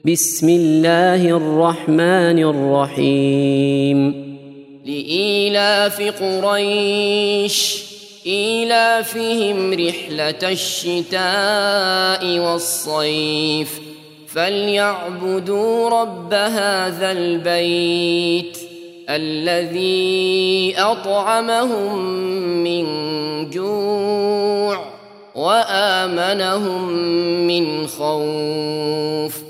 بسم الله الرحمن الرحيم لإيلاف قريش إيلافهم رحلة الشتاء والصيف فليعبدوا رب هذا البيت الذي أطعمهم من جوع وآمنهم من خوف